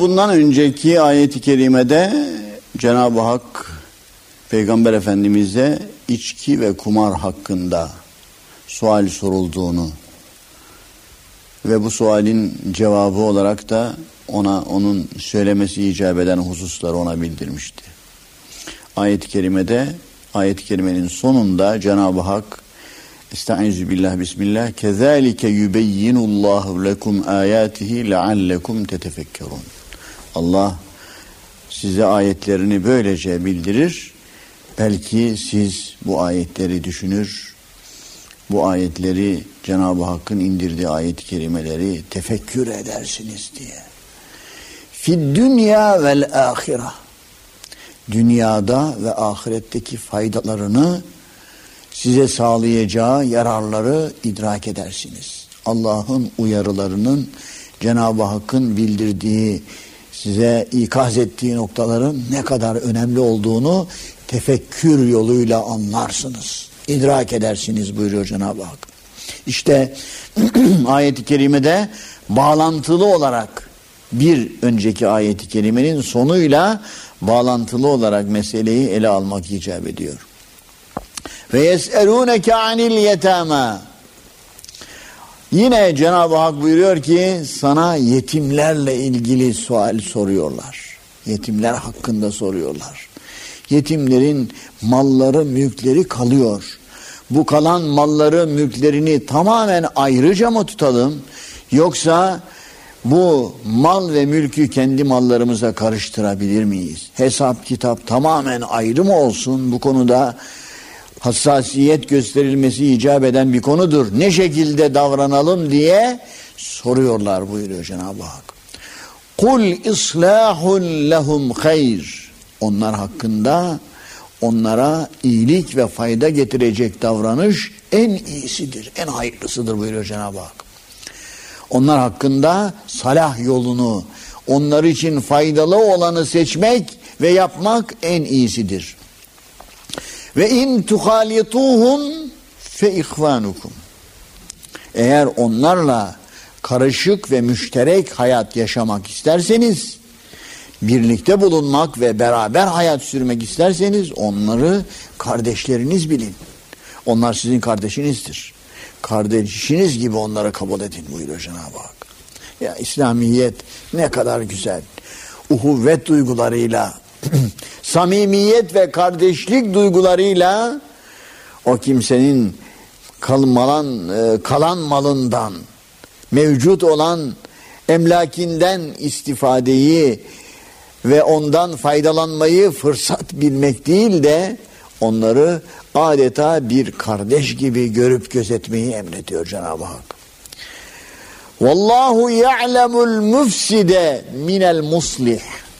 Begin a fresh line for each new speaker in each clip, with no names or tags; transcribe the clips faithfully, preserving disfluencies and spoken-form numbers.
Bundan önceki ayet-i kerimede Cenab-ı Hak Peygamber Efendimiz'e içki ve kumar hakkında sual sorulduğunu ve bu sualin cevabı olarak da ona onun söylemesi icap eden hususları ona bildirmişti. Ayet-i kerimede, ayet-i kerimenin sonunda Cenab-ı Hak Estaizu billah bismillah kezalike yubeyyinullahu lekum ayatihi leallekum tetefekkerun. Allah size ayetlerini böylece bildirir. Belki siz bu ayetleri düşünür, bu ayetleri Cenab-ı Hakk'ın indirdiği ayet-i kerimeleri tefekkür edersiniz diye. Fid dünya vel ahira. Dünyada ve ahiretteki faydalarını, size sağlayacağı yararları idrak edersiniz. Allah'ın uyarılarının, Cenab-ı Hakk'ın bildirdiği, size ikaz ettiği noktaların ne kadar önemli olduğunu tefekkür yoluyla anlarsınız, idrak edersiniz buyuruyor Cenab-ı Hak. İşte ayet-i kerimede bağlantılı olarak bir önceki ayet-i kerimenin sonuyla bağlantılı olarak meseleyi ele almak icap ediyor. Ve yes'elûneke anil yetâmâ. Yine Cenab-ı Hak buyuruyor ki sana yetimlerle ilgili sual soruyorlar. Yetimler hakkında soruyorlar. Yetimlerin malları, mülkleri kalıyor. Bu kalan malları, mülklerini tamamen ayrıca mı tutalım? Yoksa bu mal ve mülkü kendi mallarımıza karıştırabilir miyiz? Hesap kitap tamamen ayrı mı olsun? Bu konuda hassasiyet gösterilmesi icap eden bir konudur. Ne şekilde davranalım diye soruyorlar buyuruyor Cenab-ı Hak. Kul islahun lehum hayr. Onlar hakkında onlara iyilik ve fayda getirecek davranış en iyisidir, en hayırlısıdır buyuruyor Cenab-ı Hak. Onlar hakkında salah yolunu, onlar için faydalı olanı seçmek ve yapmak en iyisidir. Ve in tuhalituhum fe ihvanukum. Eğer onlarla karışık ve müşterek hayat yaşamak isterseniz, birlikte bulunmak ve beraber hayat sürmek isterseniz onları kardeşleriniz bilin. Onlar sizin kardeşinizdir. Kardeşiniz gibi onları kabul edin buyuruyor Cenab-ı Hak. Ya İslamiyet ne kadar güzel. Uhuvvet duygularıyla, samimiyet ve kardeşlik duygularıyla o kimsenin kalmalan, kalan malından, mevcut olan emlakinden istifadeyi ve ondan faydalanmayı fırsat bilmek değil de onları adeta bir kardeş gibi görüp gözetmeyi emrediyor Cenab-ı Hak. Vallahu ya'lemul mufside minel muslih.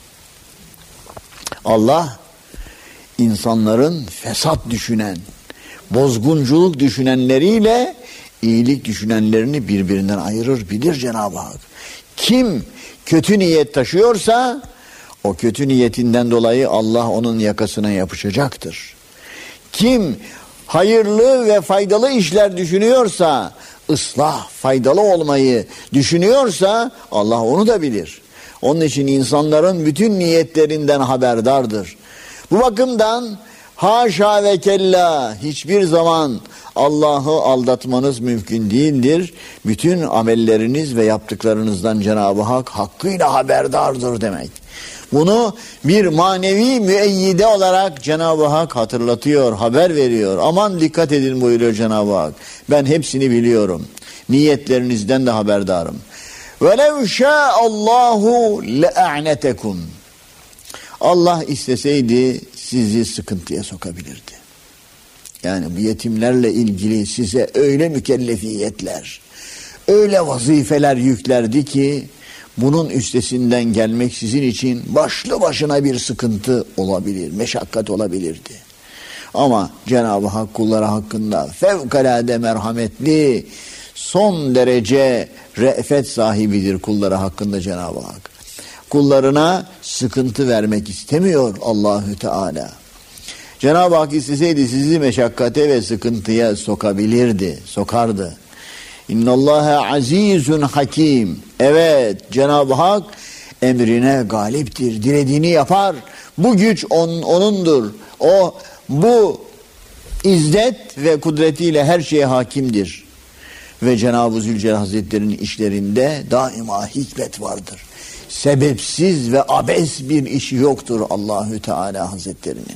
Allah insanların fesat düşünen, bozgunculuk düşünenleriyle iyilik düşünenlerini birbirinden ayırır, bilir Cenab-ı Hak. Kim kötü niyet taşıyorsa o kötü niyetinden dolayı Allah onun yakasına yapışacaktır. Kim hayırlı ve faydalı işler düşünüyorsa, ıslah, faydalı olmayı düşünüyorsa Allah onu da bilir. Onun için insanların bütün niyetlerinden haberdardır. Bu bakımdan haşa ve kella hiçbir zaman Allah'ı aldatmanız mümkün değildir. Bütün amelleriniz ve yaptıklarınızdan Cenab-ı Hak hakkıyla haberdardır demek. Bunu bir manevi müeyyide olarak Cenab-ı Hak hatırlatıyor, haber veriyor. Aman dikkat edin buyuruyor Cenab-ı Hak. Ben hepsini biliyorum. Niyetlerinizden de haberdarım. وَلَوْ شَاءَ اللّٰهُ لَاَعْنَتَكُمْ. Allah isteseydi sizi sıkıntıya sokabilirdi. Yani bu yetimlerle ilgili size öyle mükellefiyetler, öyle vazifeler yüklerdi ki bunun üstesinden gelmek sizin için başlı başına bir sıkıntı olabilir, meşakkat olabilirdi. Ama Cenab-ı Hak kulları hakkında fevkalade merhametli, son derece re'fet sahibidir kulları hakkında Cenab-ı Hak. Kullarına sıkıntı vermek istemiyor Allahü Teala. Cenab-ı Hak isteseydi sizi meşakkate ve sıkıntıya sokabilirdi, sokardı. İnnallâhe azîzun hakim. Evet, Cenab-ı Hak emrine galiptir. Dilediğini yapar. Bu güç on, onundur. O bu izzet ve kudretiyle her şeye hakimdir. Ve Cenab-ı Zülcelal Hazretleri'nin işlerinde daima hikmet vardır. Sebepsiz ve abes bir işi yoktur Allahü Teala Hazretleri'nin.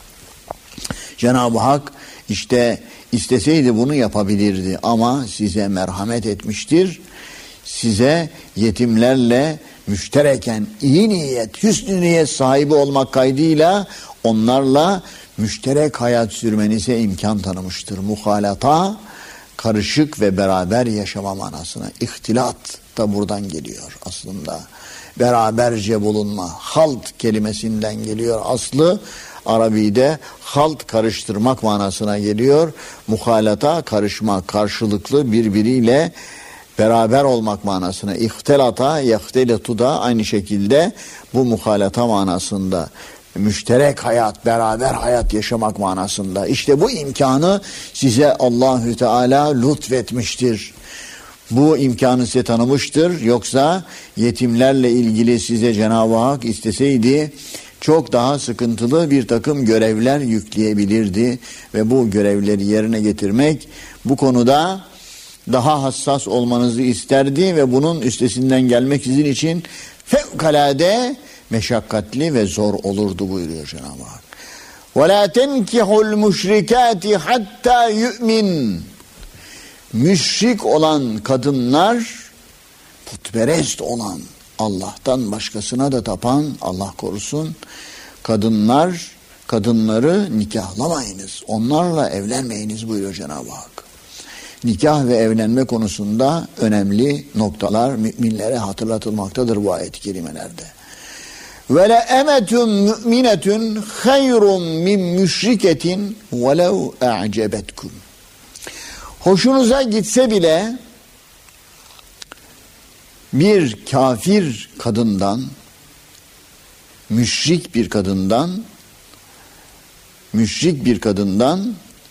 Cenab-ı Hak işte isteseydi bunu yapabilirdi ama size merhamet etmiştir. Size yetimlerle müştereken iyi niyet, hüsnü niyet sahibi olmak kaydıyla onlarla müşterek hayat sürmenize imkan tanımıştır. Muhalata, karışık ve beraber yaşama manasına. İhtilat da buradan geliyor aslında. Beraberce bulunma. Halt kelimesinden geliyor. Aslı Arabi'de halt karıştırmak manasına geliyor. Muhalata karışmak, karşılıklı birbiriyle beraber olmak manasına. İhtelata, yahteletu da aynı şekilde bu muhalata manasında. Müşterek hayat, beraber hayat yaşamak manasında. İşte bu imkanı size Allahü Teala lütfetmiştir. Bu imkanı size tanımıştır. Yoksa yetimlerle ilgili size Cenab-ı Hak isteseydi çok daha sıkıntılı bir takım görevler yükleyebilirdi. Ve bu görevleri yerine getirmek bu konuda daha hassas olmanızı isterdi ve bunun üstesinden gelmek sizin için fevkalade meşakkatli ve zor olurdu buyuruyor Cenab-ı Hak. وَلَا تَنْكِحُ الْمُشْرِكَاتِ حَتَّى يُؤْمِنْ. Müşrik olan kadınlar, putperest olan, Allah'tan başkasına da tapan, Allah korusun, kadınlar, kadınları nikahlamayınız, onlarla evlenmeyiniz buyuruyor Cenab-ı Hak. Nikah ve evlenme konusunda önemli noktalar müminlere hatırlatılmaktadır bu ayet-i kerimelerde. Ve le emetun mu'minetun hayrun min müşriketin velev a'cebetkum. Hoşunuza gitse bile bir kafir kadından, müşrik bir kadından, müşrik bir kadından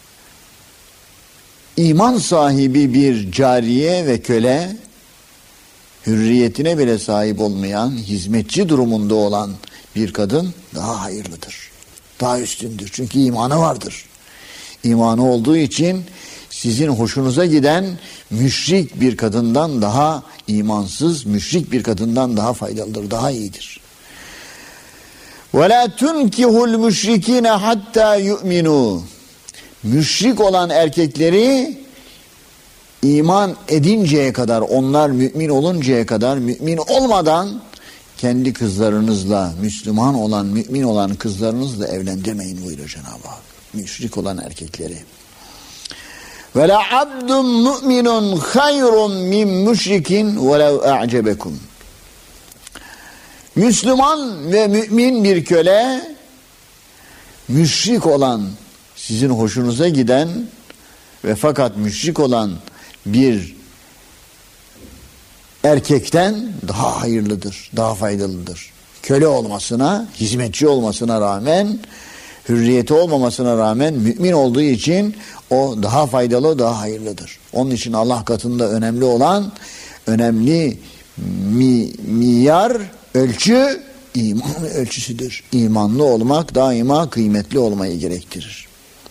iman sahibi bir cariye ve köle, hürriyetine bile sahip olmayan, hizmetçi durumunda olan bir kadın daha hayırlıdır. Daha üstündür. Çünkü imanı vardır. İmanı olduğu için sizin hoşunuza giden müşrik bir kadından daha imansız, müşrik bir kadından daha faydalıdır, daha iyidir. وَلَا تُنْكِهُ الْمُشْرِك۪ينَ حَتَّى يُؤْمِنُوا. Müşrik olan erkekleri iman edinceye kadar, onlar mümin oluncaya kadar, mümin olmadan kendi kızlarınızla, Müslüman olan, mümin olan kızlarınızla evlendirmeyin buyuruyor Cenab-ı Hak. Müşrik olan erkekleri. Ve la abdun mu'minun hayrun min müşrikin velev a'cebekum. Müslüman ve mümin bir köle, müşrik olan, sizin hoşunuza giden ve fakat müşrik olan bir erkekten daha hayırlıdır, daha faydalıdır. Köle olmasına, hizmetçi olmasına rağmen, hürriyeti olmamasına rağmen mümin olduğu için o daha faydalı, daha hayırlıdır. Onun için Allah katında önemli olan, önemli mi, miyar, ölçü, iman ölçüsüdür. İmanlı olmak daima kıymetli olmayı gerektirir.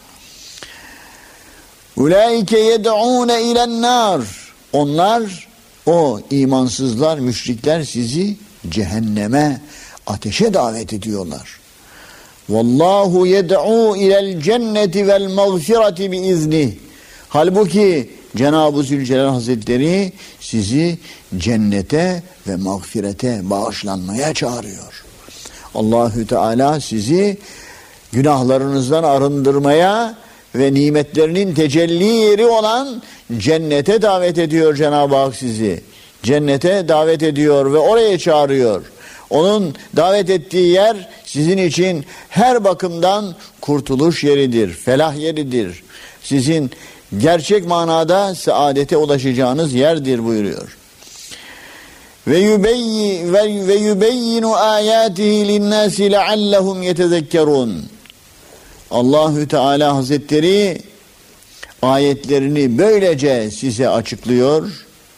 Ulaike yed'ûne ilen-nâr. Onlar, o imansızlar, müşrikler sizi cehenneme, ateşe davet ediyorlar. Vallahu yed'û ilel cenneti vel mağfireti biiznih. Halbuki Cenab-ı Zülcelal Hazretleri sizi cennete ve mağfirete, bağışlanmaya çağırıyor. Allahü Teala sizi günahlarınızdan arındırmaya ve nimetlerinin tecelli yeri olan cennete davet ediyor Cenab-ı Hak sizi. Cennete davet ediyor ve oraya çağırıyor. Onun davet ettiği yer sizin için her bakımdan kurtuluş yeridir, felah yeridir. Sizin gerçek manada saadete ulaşacağınız yerdir buyuruyor. Ve yubeyyi ve yubeyyinu ayatihi linnâsi leallehum yetezekkerûn. Allahü Teala Hazretleri ayetlerini böylece size açıklıyor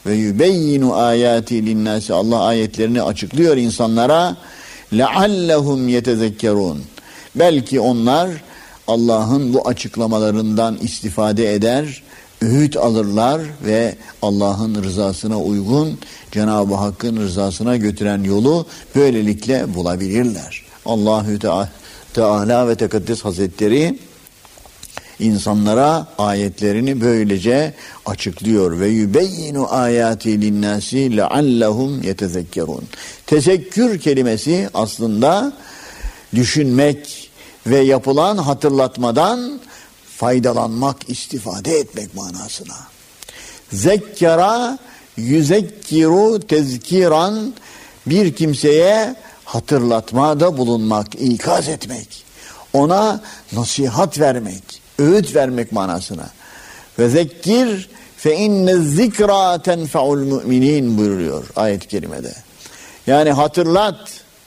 ve yubeyyinu ayati linnâsi. Allah ayetlerini açıklıyor insanlara. Leallehum yetezekkerun. Belki onlar Allah'ın bu açıklamalarından istifade eder, öğüt alırlar ve Allah'ın rızasına uygun, Cenab-ı Hakk'ın rızasına götüren yolu böylelikle bulabilirler. Allahü Teala ve Tekaddes Hazretleri insanlara ayetlerini böylece açıklıyor. Ve yubeyyinu ayati linnâsi leallehum yetezekkerun. Tezekkür kelimesi aslında düşünmek ve yapılan hatırlatmadan faydalanmak, istifade etmek manasına. Zekkera yüzekkiru tezkiran, bir kimseye hatırlatmada bulunmak, ikaz etmek, ona nasihat vermek, öğüt vermek manasına. Ve zekkir fe inne zikra tenfa'ul müminin buyuruyor ayet-i kerimede. Yani hatırlat,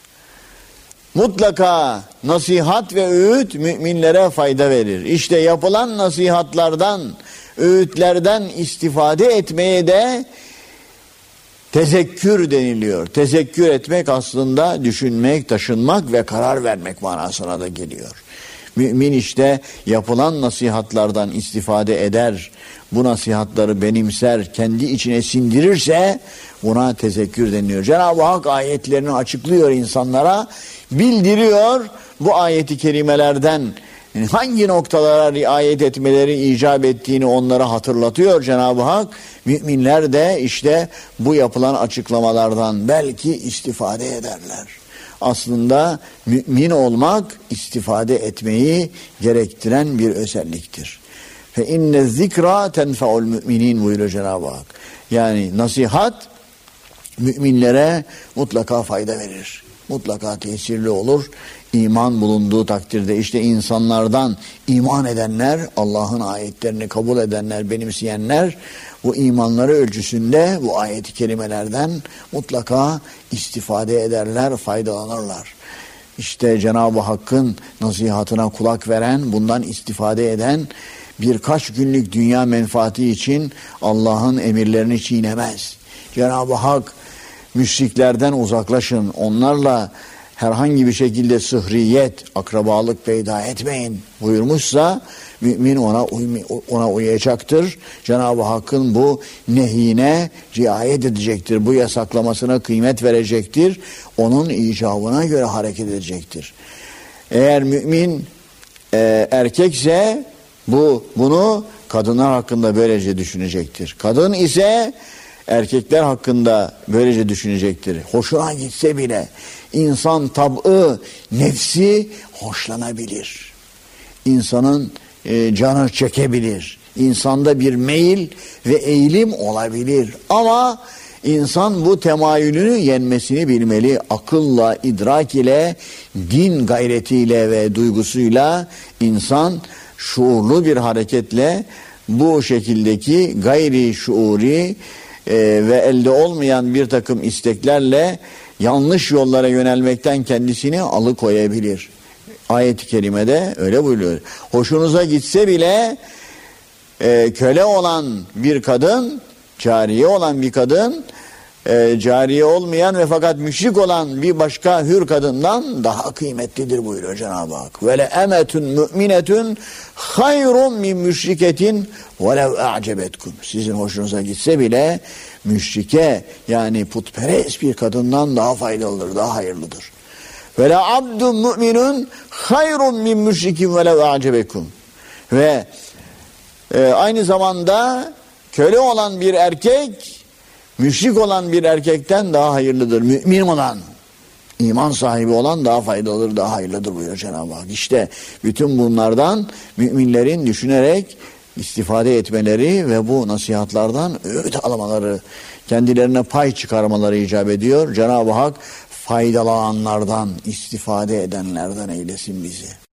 mutlaka nasihat ve öğüt müminlere fayda verir. İşte yapılan nasihatlardan, öğütlerden istifade etmeye de tezekkür deniliyor. Tezekkür etmek aslında düşünmek, taşınmak ve karar vermek manasına da geliyor. Mümin işte yapılan nasihatlardan istifade eder, bu nasihatları benimser, kendi içine sindirirse buna tezekkür deniliyor. Cenab-ı Hak ayetlerini açıklıyor insanlara, bildiriyor. Bu ayeti kerimelerden hangi noktalara riayet etmeleri icap ettiğini onlara hatırlatıyor Cenab-ı Hak. Müminler de işte bu yapılan açıklamalardan belki istifade ederler. Aslında mümin olmak istifade etmeyi gerektiren bir özelliktir. Fe inne zikra tenfa'ul müminin buyuruyor Cenab-ı Hak. Yani nasihat müminlere mutlaka fayda verir. Mutlaka tesirli olur. İman bulunduğu takdirde işte insanlardan iman edenler, Allah'ın ayetlerini kabul edenler, benimseyenler bu imanları ölçüsünde bu ayet-i kerimelerden mutlaka istifade ederler, faydalanırlar. İşte Cenab-ı Hakk'ın nasihatına kulak veren, bundan istifade eden, birkaç günlük dünya menfaati için Allah'ın emirlerini çiğnemez. Cenab-ı Hak müşriklerden uzaklaşın, onlarla herhangi bir şekilde sıhriyet, akrabalık peyda etmeyin buyurmuşsa mümin ona ona uyacaktır. Cenab-ı Hakk'ın bu nehyine riayet edecektir. Bu yasaklamasına kıymet verecektir. Onun icabına göre hareket edecektir. Eğer mümin e, erkekse bu bunu kadınlar hakkında böylece düşünecektir. Kadın ise erkekler hakkında böylece düşünecektir. Hoşuna gitse bile insan tab'ı, nefsi hoşlanabilir. İnsanın e, canı çekebilir. İnsanda bir meyil ve eğilim olabilir. Ama insan bu temayülünü yenmesini bilmeli. Akılla, idrak ile, din gayretiyle ve duygusuyla insan şuurlu bir hareketle bu şekildeki gayri şuuri e, ve elde olmayan bir takım isteklerle yanlış yollara yönelmekten kendisini alıkoyabilir. Ayet-i kerimede öyle buyuruyor. Hoşunuza gitse bile e, köle olan bir kadın, cariye olan bir kadın, e, cariye olmayan ve fakat müşrik olan bir başka hür kadından daha kıymetlidir buyuruyor Cenab-ı Hak. Ve le emetun mu'minetun hayrun min müşriketin velev a'cebetkum. Sizin hoşunuza gitse bile müşrike, yani putperest bir kadından daha faydalıdır, daha hayırlıdır. Ve la abdun mu'minun hayrun min müşrikin velev a'cebekum. Ve e, aynı zamanda köle olan bir erkek müşrik olan bir erkekten daha hayırlıdır. Mümin olan, iman sahibi olan daha faydalıdır, daha hayırlıdır buyuruyor Cenab-ı Hak. İşte bütün bunlardan müminlerin düşünerek istifade etmeleri ve bu nasihatlardan öğüt almaları, kendilerine pay çıkarmaları icap ediyor. Cenab-ı Hak faydalananlardan, istifade edenlerden eylesin bizi.